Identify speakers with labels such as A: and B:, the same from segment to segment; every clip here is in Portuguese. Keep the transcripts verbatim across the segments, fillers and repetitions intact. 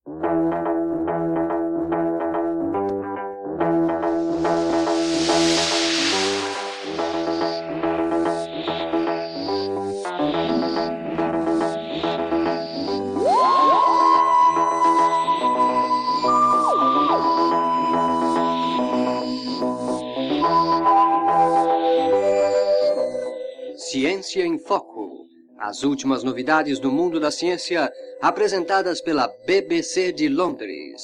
A: Ciência em Foco. As últimas novidades do mundo da ciência, apresentadas pela B B C de Londres.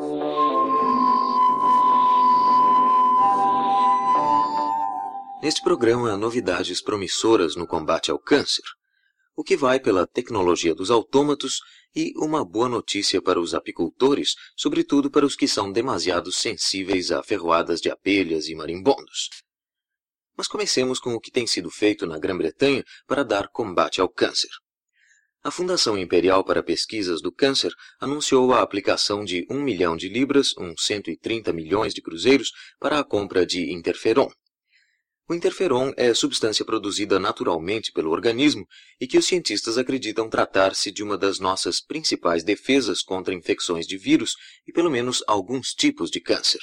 B: Neste programa, há novidades promissoras no combate ao câncer, o que vai pela tecnologia dos autômatos e uma boa notícia para os apicultores, sobretudo para os que são demasiado sensíveis a ferroadas de abelhas e marimbondos. Mas comecemos com o que tem sido feito na Grã-Bretanha para dar combate ao câncer. A Fundação Imperial para Pesquisas do Câncer anunciou a aplicação de um milhão de libras, uns cento e trinta milhões de cruzeiros, para a compra de interferon. O interferon é substância produzida naturalmente pelo organismo e que os cientistas acreditam tratar-se de uma das nossas principais defesas contra infecções de vírus e pelo menos alguns tipos de câncer.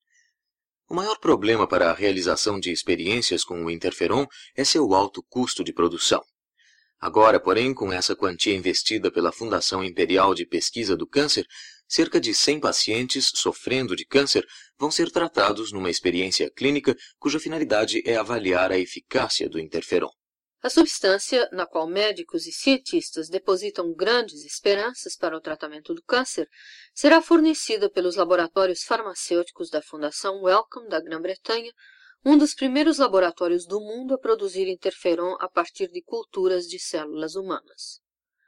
B: O maior problema para a realização de experiências com o interferon é seu alto custo de produção. Agora, porém, com essa quantia investida pela Fundação Imperial de Pesquisa do Câncer, cerca de cem pacientes sofrendo de câncer vão ser tratados numa experiência clínica cuja finalidade é avaliar a eficácia do interferon.
C: A substância, na qual médicos e cientistas depositam grandes esperanças para o tratamento do câncer, será fornecida pelos laboratórios farmacêuticos da Fundação Wellcome da Grã-Bretanha, um dos primeiros laboratórios do mundo a produzir interferon a partir de culturas de células humanas.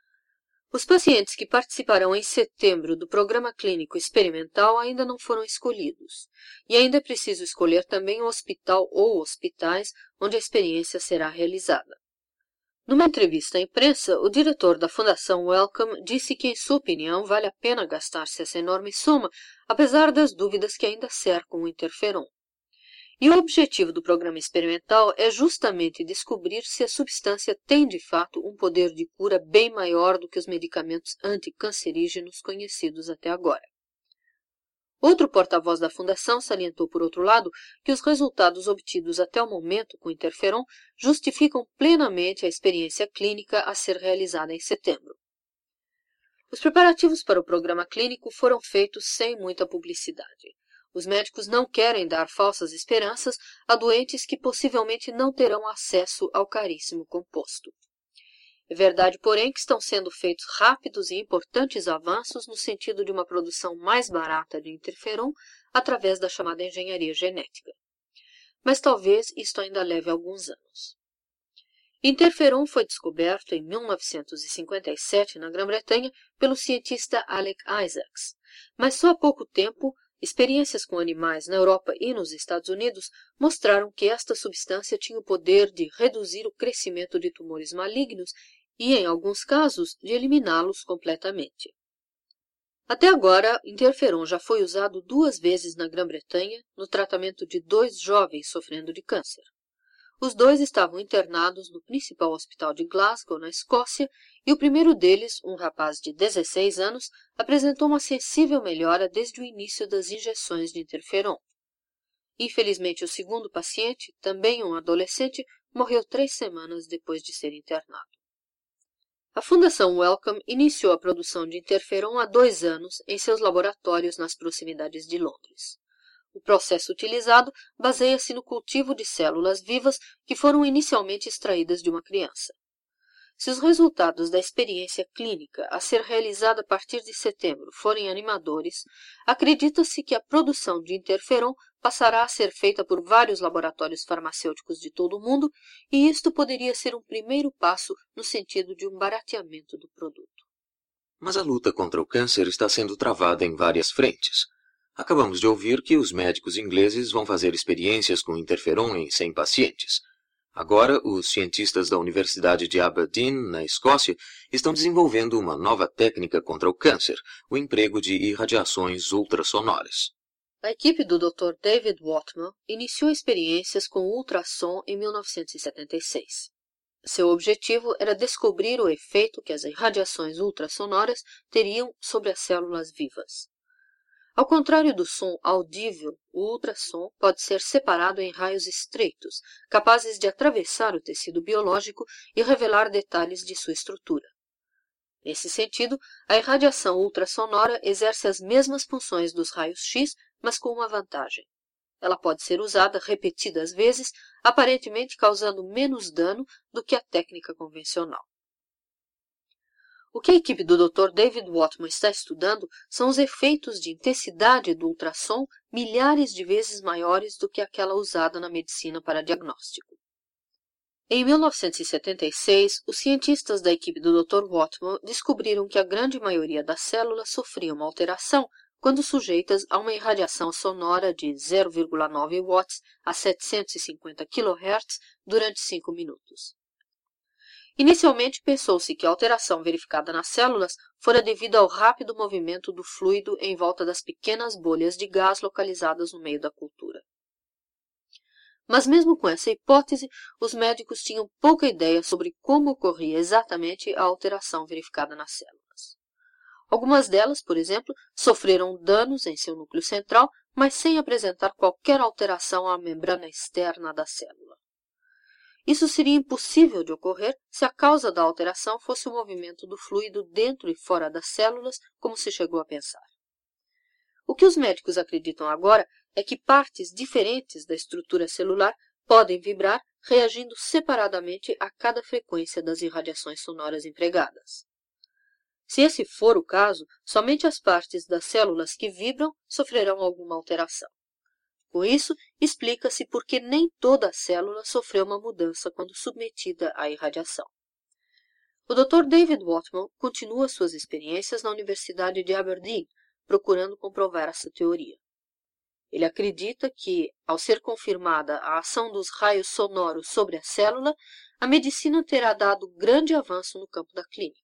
C: Os pacientes que participarão em setembro do programa clínico experimental ainda não foram escolhidos, e ainda é preciso escolher também o hospital ou hospitais onde a experiência será realizada. Numa entrevista à imprensa, o diretor da Fundação Wellcome disse que, em sua opinião, vale a pena gastar-se essa enorme soma, apesar das dúvidas que ainda cercam o interferon. E o objetivo do programa experimental é justamente descobrir se a substância tem, de fato, um poder de cura bem maior do que os medicamentos anticancerígenos conhecidos até agora. Outro porta-voz da Fundação salientou, por outro lado, que os resultados obtidos até o momento com o interferon justificam plenamente a experiência clínica a ser realizada em setembro. Os preparativos para o programa clínico foram feitos sem muita publicidade. Os médicos não querem dar falsas esperanças a doentes que possivelmente não terão acesso ao caríssimo composto. É verdade, porém, que estão sendo feitos rápidos e importantes avanços no sentido de uma produção mais barata de interferon através da chamada engenharia genética. Mas talvez isto ainda leve alguns anos. Interferon foi descoberto em mil novecentos e cinquenta e sete na Grã-Bretanha pelo cientista Alec Isaacs, mas só há pouco tempo experiências com animais na Europa e nos Estados Unidos mostraram que esta substância tinha o poder de reduzir o crescimento de tumores malignos e, em alguns casos, de eliminá-los completamente. Até agora, interferon já foi usado duas vezes na Grã-Bretanha no tratamento de dois jovens sofrendo de câncer. Os dois estavam internados no principal hospital de Glasgow, na Escócia, e o primeiro deles, um rapaz de dezesseis anos, apresentou uma sensível melhora desde o início das injeções de interferon. Infelizmente, o segundo paciente, também um adolescente, morreu três semanas depois de ser internado. A Fundação Wellcome iniciou a produção de interferon há dois anos em seus laboratórios nas proximidades de Londres. O processo utilizado baseia-se no cultivo de células vivas que foram inicialmente extraídas de uma criança. Se os resultados da experiência clínica a ser realizada a partir de setembro forem animadores, acredita-se que a produção de interferon passará a ser feita por vários laboratórios farmacêuticos de todo o mundo, e isto poderia ser um primeiro passo no sentido de um barateamento do produto.
B: Mas a luta contra o câncer está sendo travada em várias frentes. Acabamos de ouvir que os médicos ingleses vão fazer experiências com interferon em cem pacientes. Agora, os cientistas da Universidade de Aberdeen, na Escócia, estão desenvolvendo uma nova técnica contra o câncer, o emprego de irradiações ultrassonoras.
C: A equipe do doutor David Whatman iniciou experiências com ultrassom em mil novecentos e setenta e seis. Seu objetivo era descobrir o efeito que as irradiações ultrassonoras teriam sobre as células vivas. Ao contrário do som audível, o ultrassom pode ser separado em raios estreitos, capazes de atravessar o tecido biológico e revelar detalhes de sua estrutura. Nesse sentido, a irradiação ultrassonora exerce as mesmas funções dos raios-X, mas com uma vantagem. Ela pode ser usada repetidas vezes, aparentemente causando menos dano do que a técnica convencional. O que a equipe do doutor David Whatmon está estudando são os efeitos de intensidade do ultrassom milhares de vezes maiores do que aquela usada na medicina para diagnóstico. Em mil novecentos e setenta e seis, os cientistas da equipe do doutor Whatmon descobriram que a grande maioria das células sofria uma alteração quando sujeitas a uma irradiação sonora de zero vírgula nove watts a setecentos e cinquenta quilohertz durante cinco minutos. Inicialmente, pensou-se que a alteração verificada nas células fora devida ao rápido movimento do fluido em volta das pequenas bolhas de gás localizadas no meio da cultura. Mas mesmo com essa hipótese, os médicos tinham pouca ideia sobre como ocorria exatamente a alteração verificada nas células. Algumas delas, por exemplo, sofreram danos em seu núcleo central, mas sem apresentar qualquer alteração à membrana externa da célula. Isso seria impossível de ocorrer se a causa da alteração fosse o movimento do fluido dentro e fora das células, como se chegou a pensar. O que os médicos acreditam agora é que partes diferentes da estrutura celular podem vibrar, reagindo separadamente a cada frequência das irradiações sonoras empregadas. Se esse for o caso, somente as partes das células que vibram sofrerão alguma alteração. Com isso, explica-se por que nem toda a célula sofreu uma mudança quando submetida à irradiação. O doutor David Whatmon continua suas experiências na Universidade de Aberdeen, procurando comprovar essa teoria. Ele acredita que, ao ser confirmada a ação dos raios sonoros sobre a célula, a medicina terá dado grande avanço no campo da clínica.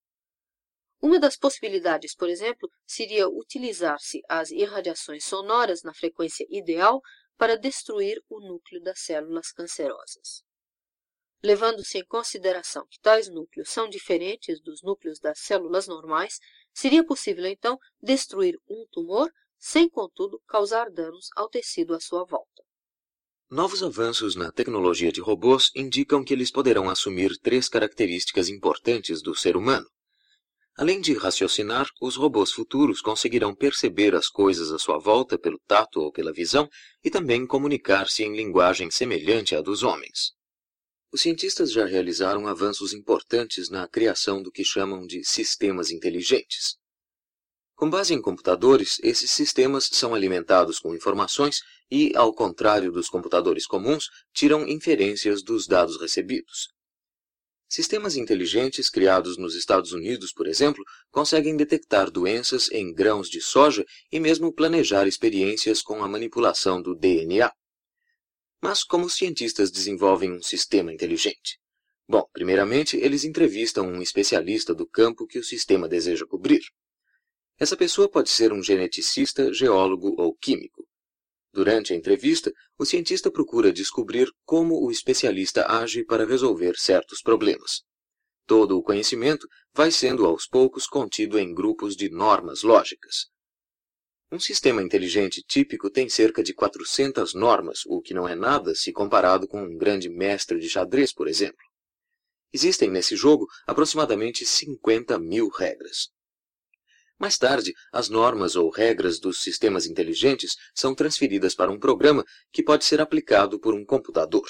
C: Uma das possibilidades, por exemplo, seria utilizar-se as irradiações sonoras na frequência ideal para destruir o núcleo das células cancerosas. Levando-se em consideração que tais núcleos são diferentes dos núcleos das células normais, seria possível, então, destruir um tumor sem, contudo, causar danos ao tecido à sua volta.
B: Novos avanços na tecnologia de robôs indicam que eles poderão assumir três características importantes do ser humano. Além de raciocinar, os robôs futuros conseguirão perceber as coisas à sua volta pelo tato ou pela visão e também comunicar-se em linguagem semelhante à dos homens. Os cientistas já realizaram avanços importantes na criação do que chamam de sistemas inteligentes. Com base em computadores, esses sistemas são alimentados com informações e, ao contrário dos computadores comuns, tiram inferências dos dados recebidos. Sistemas inteligentes criados nos Estados Unidos, por exemplo, conseguem detectar doenças em grãos de soja e mesmo planejar experiências com a manipulação do D N A. Mas como os cientistas desenvolvem um sistema inteligente? Bom, primeiramente, eles entrevistam um especialista do campo que o sistema deseja cobrir. Essa pessoa pode ser um geneticista, geólogo ou químico. Durante a entrevista, o cientista procura descobrir como o especialista age para resolver certos problemas. Todo o conhecimento vai sendo aos poucos contido em grupos de normas lógicas. Um sistema inteligente típico tem cerca de quatrocentas normas, o que não é nada se comparado com um grande mestre de xadrez, por exemplo. Existem nesse jogo aproximadamente cinquenta mil regras. Mais tarde, as normas ou regras dos sistemas inteligentes são transferidas para um programa que pode ser aplicado por um computador.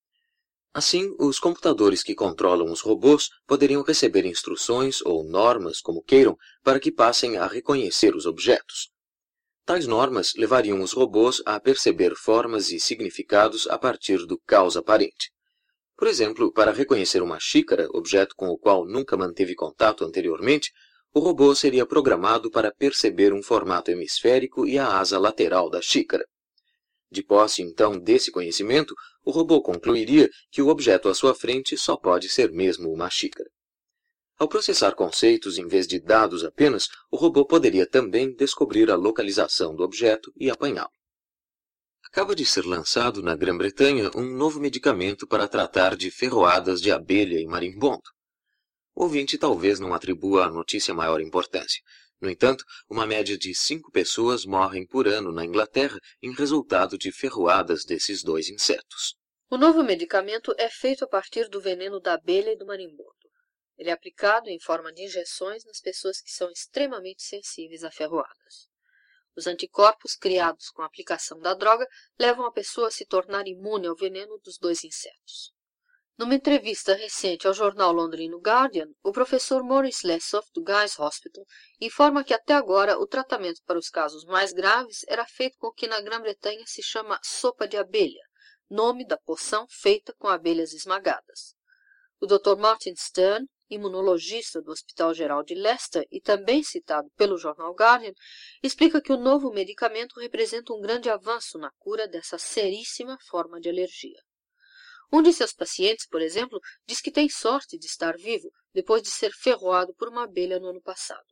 B: Assim, os computadores que controlam os robôs poderiam receber instruções ou normas, como queiram, para que passem a reconhecer os objetos. Tais normas levariam os robôs a perceber formas e significados a partir do caos aparente. Por exemplo, para reconhecer uma xícara, objeto com o qual nunca manteve contato anteriormente, o robô seria programado para perceber um formato hemisférico e a asa lateral da xícara. De posse, então, desse conhecimento, o robô concluiria que o objeto à sua frente só pode ser mesmo uma xícara. Ao processar conceitos em vez de dados apenas, o robô poderia também descobrir a localização do objeto e apanhá-lo. A Acaba de ser lançado na Grã-Bretanha um novo medicamento para tratar de ferroadas de abelha e marimbondo. O ouvinte talvez não atribua à notícia maior importância. No entanto, uma média de cinco pessoas morrem por ano na Inglaterra em resultado de ferroadas desses dois insetos.
C: O novo medicamento é feito a partir do veneno da abelha e do marimbondo. Ele é aplicado em forma de injeções nas pessoas que são extremamente sensíveis a ferroadas. Os anticorpos criados com a aplicação da droga levam a pessoa a se tornar imune ao veneno dos dois insetos. Numa entrevista recente ao jornal londrino Guardian, o professor Maurice Lessoff, do Guy's Hospital, informa que até agora o tratamento para os casos mais graves era feito com o que na Grã-Bretanha se chama sopa de abelha, nome da poção feita com abelhas esmagadas. O doutor Martin Stern, imunologista do Hospital Geral de Leicester e também citado pelo jornal Guardian, explica que o novo medicamento representa um grande avanço na cura dessa seríssima forma de alergia. Um de seus pacientes, por exemplo, diz que tem sorte de estar vivo depois de ser ferroado por uma abelha no ano passado.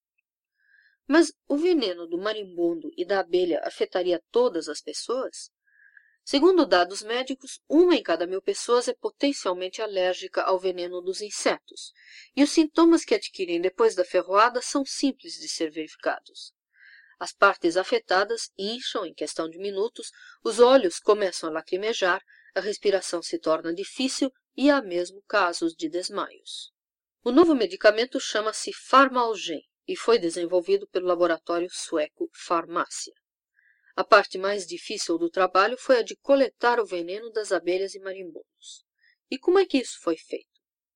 C: Mas o veneno do marimbondo e da abelha afetaria todas as pessoas? Segundo dados médicos, uma em cada mil pessoas é potencialmente alérgica ao veneno dos insetos, e os sintomas que adquirem depois da ferroada são simples de ser verificados. As partes afetadas incham em questão de minutos, os olhos começam a lacrimejar, a respiração se torna difícil e há mesmo casos de desmaios. O novo medicamento chama-se Pharmalgen e foi desenvolvido pelo laboratório sueco Pharmacia. A parte mais difícil do trabalho foi a de coletar o veneno das abelhas e marimbondos. E como é que isso foi feito?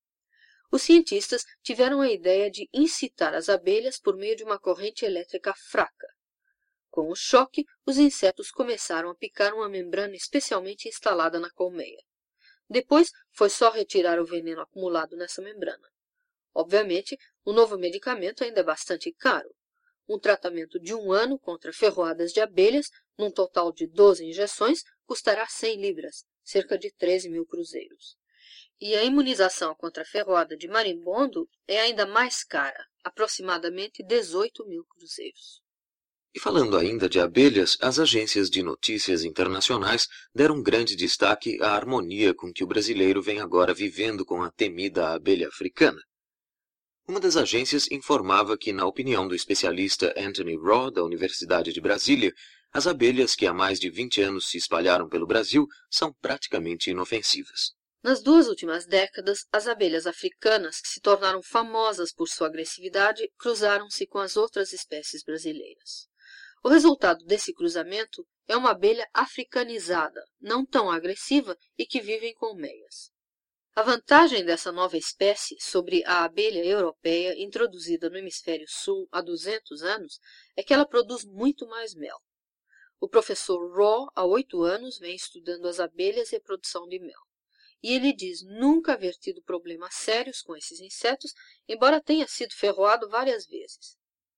C: Os cientistas tiveram a ideia de incitar as abelhas por meio de uma corrente elétrica fraca. Com o choque, os insetos começaram a picar uma membrana especialmente instalada na colmeia. Depois, foi só retirar o veneno acumulado nessa membrana. Obviamente, o novo medicamento ainda é bastante caro. Um tratamento de um ano contra ferroadas de abelhas, num total de doze injeções, custará cem libras, cerca de treze mil cruzeiros. E a imunização contra a ferroada de marimbondo é ainda mais cara, aproximadamente dezoito mil cruzeiros.
B: E falando ainda de abelhas, as agências de notícias internacionais deram grande destaque à harmonia com que o brasileiro vem agora vivendo com a temida abelha africana. Uma das agências informava que, na opinião do especialista Anthony Raw, da Universidade de Brasília, as abelhas que há mais de vinte anos se espalharam pelo Brasil são praticamente inofensivas.
C: Nas duas últimas décadas, as abelhas africanas, que se tornaram famosas por sua agressividade, cruzaram-se com as outras espécies brasileiras. O resultado desse cruzamento é uma abelha africanizada, não tão agressiva e que vive em colmeias. A vantagem dessa nova espécie sobre a abelha europeia introduzida no hemisfério sul há duzentos anos é que ela produz muito mais mel. O professor Raw, há oito anos, vem estudando as abelhas e a produção de mel. E ele diz nunca haver tido problemas sérios com esses insetos, embora tenha sido ferroado várias vezes.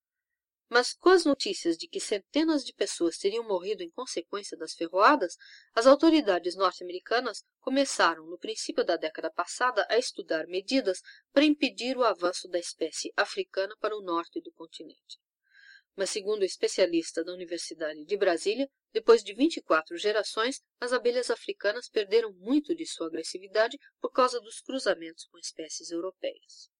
C: Mas com as notícias de que centenas de pessoas teriam morrido em consequência das ferroadas, as autoridades norte-americanas começaram, no princípio da década passada, a estudar medidas para impedir o avanço da espécie africana para o norte do continente. Mas, segundo o especialista da Universidade de Brasília, depois de vinte e quatro gerações, as abelhas africanas perderam muito de sua agressividade por causa dos cruzamentos com espécies europeias.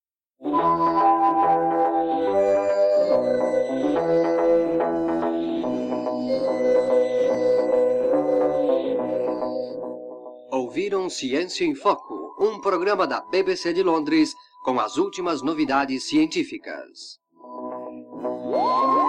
A: Ouviram Ciência em Foco, um programa da B B C de Londres com as últimas novidades científicas.